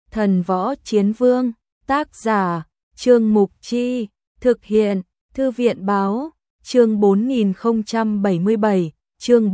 Thần Võ Chiến Vương, tác giả, Trương Mục Chi, thực hiện, Thư viện Báo, chương 4077, chương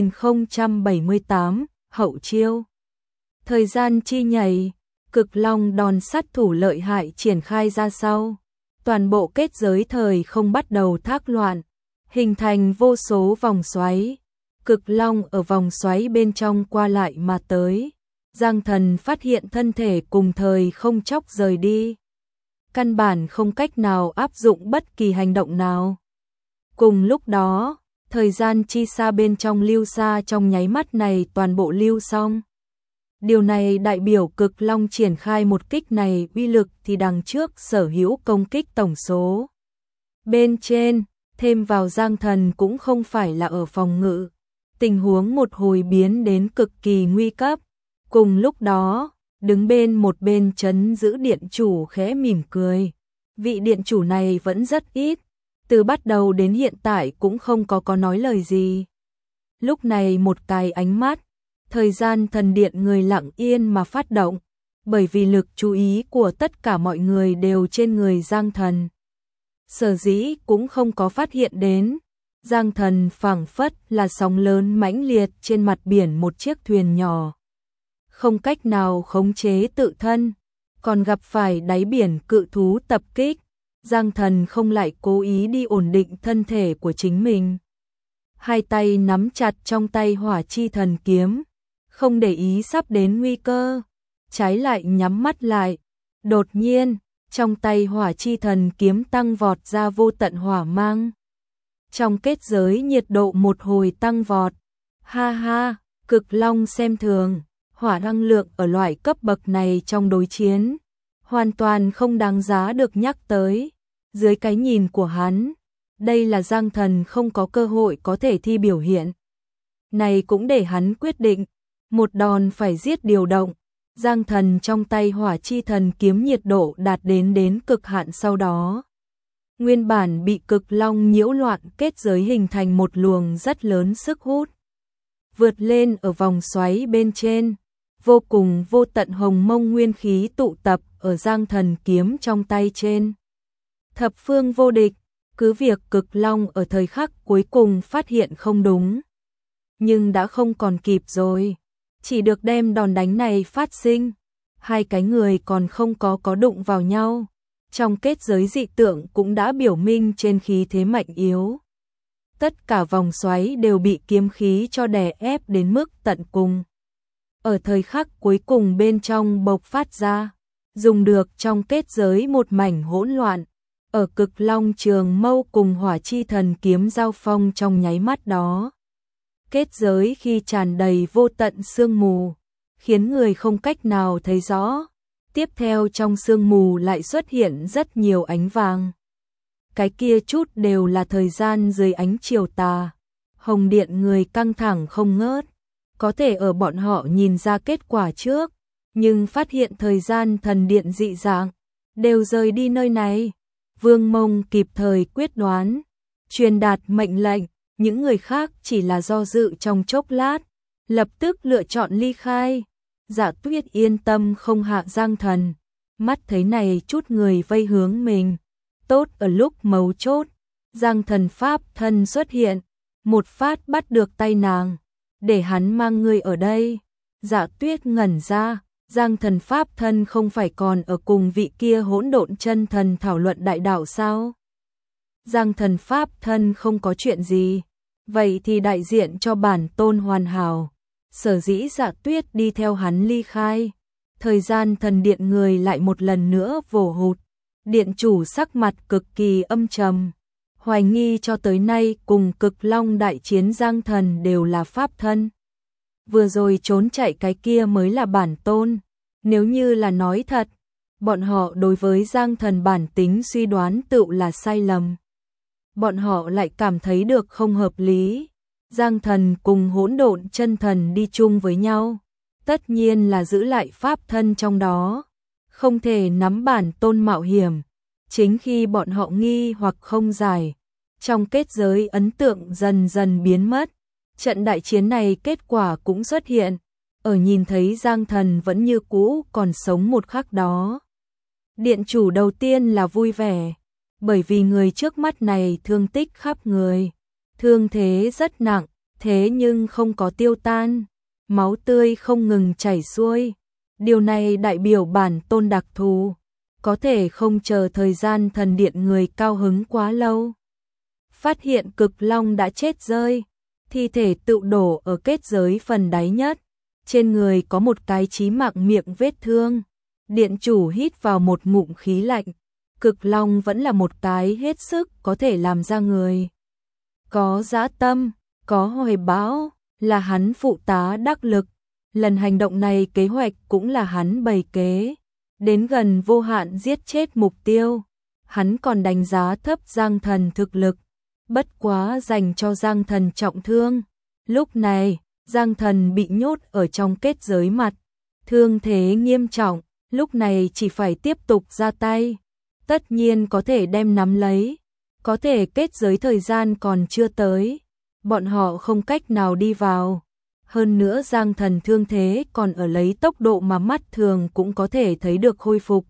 4078, hậu chiêu. Thời gian chi nhảy, Cực Long đòn sát thủ lợi hại triển khai ra sau. Toàn bộ kết giới thời không bắt đầu thác loạn, hình thành vô số vòng xoáy. Cực Long ở vòng xoáy bên trong qua lại mà tới. Giang Thần phát hiện thân thể cùng thời không chốc rời đi. Căn bản không cách nào áp dụng bất kỳ hành động nào. Cùng lúc đó, thời gian chi xa bên trong lưu xa trong nháy mắt này toàn bộ lưu xong. Điều này đại biểu Cực Long triển khai một kích này uy lực thì đằng trước sở hữu công kích tổng số. Bên trên, thêm vào Giang Thần cũng không phải là ở phòng ngự. Tình huống một hồi biến đến cực kỳ nguy cấp. Cùng lúc đó, đứng bên một bên trấn giữ điện chủ khẽ mỉm cười. Vị điện chủ này vẫn rất ít, từ bắt đầu đến hiện tại cũng không có nói lời gì. Lúc này một cái ánh mắt, thời gian thần điện người lặng yên mà phát động, bởi vì lực chú ý của tất cả mọi người đều trên người Giang Thần. Sở dĩ cũng không có phát hiện đến, Giang Thần phảng phất là sóng lớn mãnh liệt trên mặt biển một chiếc thuyền nhỏ. Không cách nào khống chế tự thân, còn gặp phải đáy biển cự thú tập kích, Giang Thần không lại cố ý đi ổn định thân thể của chính mình. Hai tay nắm chặt trong tay Hỏa Chi Thần Kiếm, không để ý sắp đến nguy cơ, trái lại nhắm mắt lại. Đột nhiên, trong tay Hỏa Chi Thần Kiếm tăng vọt ra vô tận hỏa mang. Trong kết giới nhiệt độ một hồi tăng vọt. Ha ha, Cực Long xem thường. Hỏa năng lượng ở loại cấp bậc này trong đối chiến, hoàn toàn không đáng giá được nhắc tới. Dưới cái nhìn của hắn, đây là Giang Thần không có cơ hội có thể thi biểu hiện. Này cũng để hắn quyết định, một đòn phải giết điều động. Giang Thần trong tay Hỏa Chi Thần Kiếm nhiệt độ đạt đến cực hạn sau đó. Nguyên bản bị Cực Long nhiễu loạn kết giới hình thành một luồng rất lớn sức hút. Vượt lên ở vòng xoáy bên trên. Vô cùng vô tận hồng mông nguyên khí tụ tập ở Giang Thần Kiếm trong tay trên. Thập phương vô địch, cứ việc Cực Long ở thời khắc cuối cùng phát hiện không đúng. Nhưng đã không còn kịp rồi, chỉ được đem đòn đánh này phát sinh. Hai cái người còn không có đụng vào nhau. Trong kết giới dị tượng cũng đã biểu minh trên khí thế mạnh yếu. Tất cả vòng xoáy đều bị kiếm khí cho đè ép đến mức tận cùng. Ở thời khắc cuối cùng bên trong bộc phát ra, dùng được trong kết giới một mảnh hỗn loạn. Ở Cực Long trường mâu cùng Hỏa Chi Thần Kiếm giao phong trong nháy mắt đó. Kết giới khi tràn đầy vô tận sương mù, khiến người không cách nào thấy rõ. Tiếp theo trong sương mù lại xuất hiện rất nhiều ánh vàng. Cái kia chút đều là thời gian dưới ánh chiều tà. Hồng điện người căng thẳng không ngớt. Có thể ở bọn họ nhìn ra kết quả trước, nhưng phát hiện thời gian thần điện dị dạng, đều rời đi nơi này. Vương Mông kịp thời quyết đoán, truyền đạt mệnh lệnh, những người khác chỉ là do dự trong chốc lát, lập tức lựa chọn ly khai. Dạ Tuyết yên tâm không hạ Giang Thần, mắt thấy này chút người vây hướng mình. Tốt ở lúc mấu chốt, Giang Thần pháp thân xuất hiện, một phát bắt được tay nàng. Để hắn mang ngươi ở đây. Dạ Tuyết ngẩn ra, Giang Thần pháp thân không phải còn ở cùng vị kia hỗn độn chân thần thảo luận đại đạo sao? Giang Thần pháp thân không có chuyện gì, vậy thì đại diện cho bản tôn hoàn hảo. Sở dĩ Dạ Tuyết đi theo hắn ly khai, thời gian thần điện người lại một lần nữa vồ hụt. Điện chủ sắc mặt cực kỳ âm trầm. Hoài nghi cho tới nay cùng Cực Long đại chiến Giang Thần đều là pháp thân. Vừa rồi trốn chạy cái kia mới là bản tôn. Nếu như là nói thật, bọn họ đối với Giang Thần bản tính suy đoán tựu là sai lầm. Bọn họ lại cảm thấy được không hợp lý. Giang Thần cùng hỗn độn chân thần đi chung với nhau, tất nhiên là giữ lại pháp thân trong đó. Không thể nắm bản tôn mạo hiểm. Chính khi bọn họ nghi hoặc không giải, trong kết giới ấn tượng dần dần biến mất. Trận đại chiến này kết quả cũng xuất hiện. ở nhìn thấy Giang Thần vẫn như cũ còn sống một khắc đó. Điện chủ đầu tiên là vui vẻ, bởi vì người trước mắt này thương tích khắp người, thương thế rất nặng, thế nhưng không có tiêu tan, máu tươi không ngừng chảy xuôi. Điều này đại biểu bản tôn đặc thù, có thể không chờ thời gian thần điện người cao hứng quá lâu. Phát hiện cực long đã chết rơi, thi thể tự đổ ở kết giới phần đáy nhất, trên người có một cái chí mạng miệng vết thương. Điện chủ hít vào một ngụm khí lạnh, cực long vẫn là một cái hết sức có thể làm ra người có dã tâm, có hoài bão, là hắn phụ tá đắc lực. Lần hành động này kế hoạch cũng là hắn bày kế, đến gần vô hạn giết chết mục tiêu. Hắn còn đánh giá thấp Giang Thần thực lực, bất quá dành cho Giang Thần trọng thương. Lúc này, Giang Thần bị nhốt ở trong kết giới mặt, thương thế nghiêm trọng, lúc này chỉ phải tiếp tục ra tay. Tất nhiên có thể đem nắm lấy, có thể kết giới thời gian còn chưa tới, bọn họ không cách nào đi vào. Hơn nữa Giang Thần thương thế còn ở lấy tốc độ mà mắt thường cũng có thể thấy được khôi phục.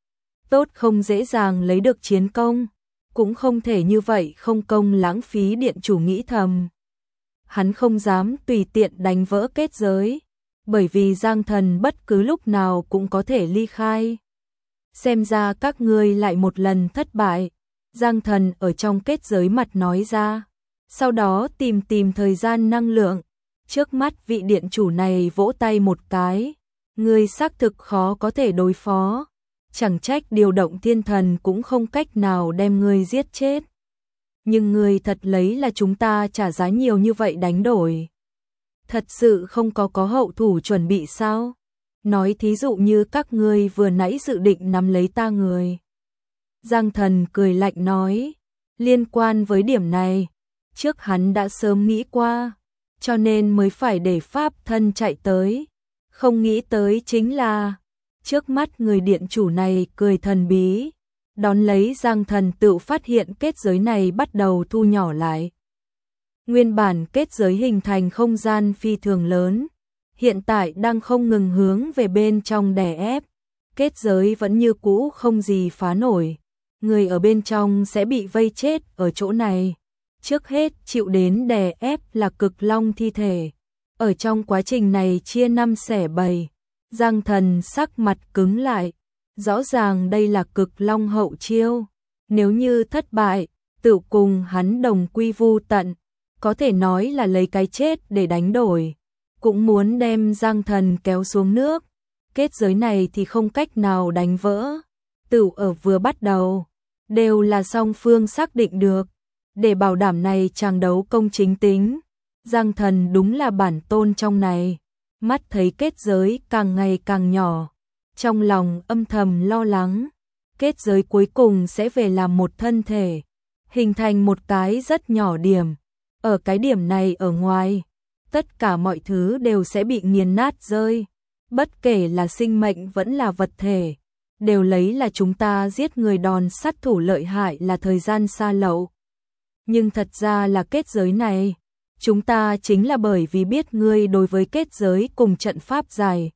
Tốt không dễ dàng lấy được chiến công, cũng không thể như vậy không công lãng phí. Điện chủ nghĩ thầm. Hắn không dám tùy tiện đánh vỡ kết giới, bởi vì Giang Thần bất cứ lúc nào cũng có thể ly khai. Xem ra các ngươi lại một lần thất bại, Giang Thần ở trong kết giới mặt nói ra. Sau đó tìm thời gian năng lượng. Trước mắt vị điện chủ này vỗ tay một cái, ngươi xác thực khó có thể đối phó, chẳng trách điều động thiên thần cũng không cách nào đem ngươi giết chết. Nhưng ngươi thật lấy là chúng ta trả giá nhiều như vậy đánh đổi. Thật sự không có hậu thủ chuẩn bị sao? Nói thí dụ như các ngươi vừa nãy dự định nắm lấy ta người. Giang Thần cười lạnh nói, liên quan với điểm này, trước hắn đã sớm nghĩ qua, cho nên mới phải để pháp thân chạy tới. Không nghĩ tới chính là, trước mắt người điện chủ này cười thần bí, đón lấy Giang Thần tự phát hiện kết giới này bắt đầu thu nhỏ lại. Nguyên bản kết giới hình thành không gian phi thường lớn, hiện tại đang không ngừng hướng về bên trong đè ép. Kết giới vẫn như cũ không gì phá nổi, người ở bên trong sẽ bị vây chết ở chỗ này. Trước hết chịu đến đè ép là cực long thi thể. Ở trong quá trình này chia năm xẻ bảy, Giang Thần sắc mặt cứng lại. Rõ ràng đây là cực long hậu chiêu. Nếu như thất bại, tự cùng hắn đồng quy vu tận. Có thể nói là lấy cái chết để đánh đổi. Cũng muốn đem Giang Thần kéo xuống nước. Kết giới này thì không cách nào đánh vỡ. Tự ở vừa bắt đầu, đều là song phương xác định được. Để bảo đảm này chàng đấu công chính tính, Giang Thần đúng là bản tôn trong này. Mắt thấy kết giới càng ngày càng nhỏ, trong lòng âm thầm lo lắng, kết giới cuối cùng sẽ về làm một thân thể, hình thành một cái rất nhỏ điểm. Ở cái điểm này ở ngoài, tất cả mọi thứ đều sẽ bị nghiền nát rơi, bất kể là sinh mệnh vẫn là vật thể, đều lấy là chúng ta giết người đòn sát thủ lợi hại là thời gian xa lậu. Nhưng thật ra là kết giới này, chúng ta chính là bởi vì biết ngươi đối với kết giới cùng trận pháp dài.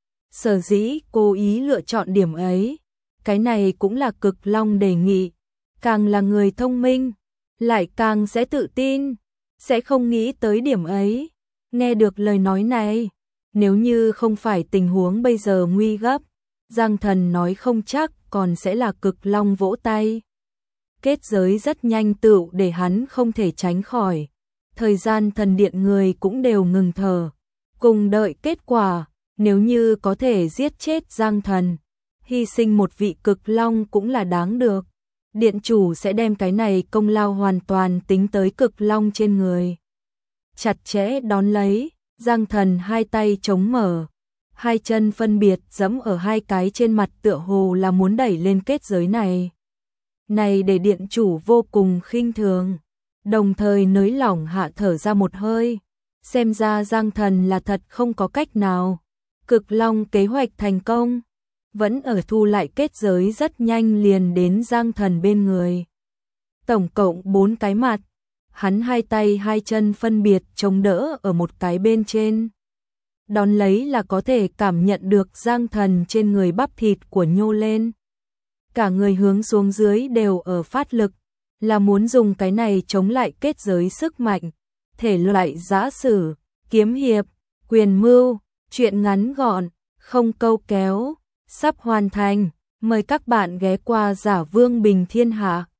Sở dĩ cố ý lựa chọn điểm ấy, cái này cũng là cực long đề nghị, càng là người thông minh, lại càng sẽ tự tin, sẽ không nghĩ tới điểm ấy. Nghe được lời nói này, nếu như không phải tình huống bây giờ nguy gấp, Giang Thần nói không chắc còn sẽ là cực long vỗ tay. Kết giới rất nhanh tựu để hắn không thể tránh khỏi. Thời gian thần điện người cũng đều ngừng thở, cùng đợi kết quả. Nếu như có thể giết chết Giang Thần, hy sinh một vị cực long cũng là đáng được. Điện chủ sẽ đem cái này công lao hoàn toàn tính tới cực long trên người. Chặt chẽ đón lấy, Giang Thần hai tay chống mở, hai chân phân biệt giẫm ở hai cái trên mặt tựa hồ là muốn đẩy lên kết giới này. Này để điện chủ vô cùng khinh thường, đồng thời nới lỏng hạ thở ra một hơi. Xem ra Giang Thần là thật không có cách nào. Cực long kế hoạch thành công, vẫn ở thu lại kết giới rất nhanh liền đến Giang Thần bên người. Tổng cộng 4 cái mặt, hắn hai tay hai chân phân biệt chống đỡ ở một cái bên trên. đón lấy là có thể cảm nhận được giang thần trên người bắp thịt của nhô lên. Cả người hướng xuống dưới đều ở phát lực, là muốn dùng cái này chống lại kết giới sức mạnh, thể loại giã sử, kiếm hiệp, quyền mưu, truyện ngắn gọn, không câu kéo, sắp hoàn thành. Mời các bạn ghé qua Giả Vương Bình Thiên Hạ.